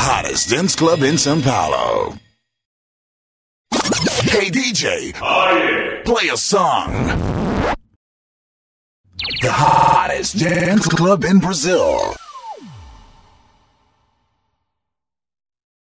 hottest dance club in São Paulo. Hey DJ, play a song. The hottest dance club in Brazil.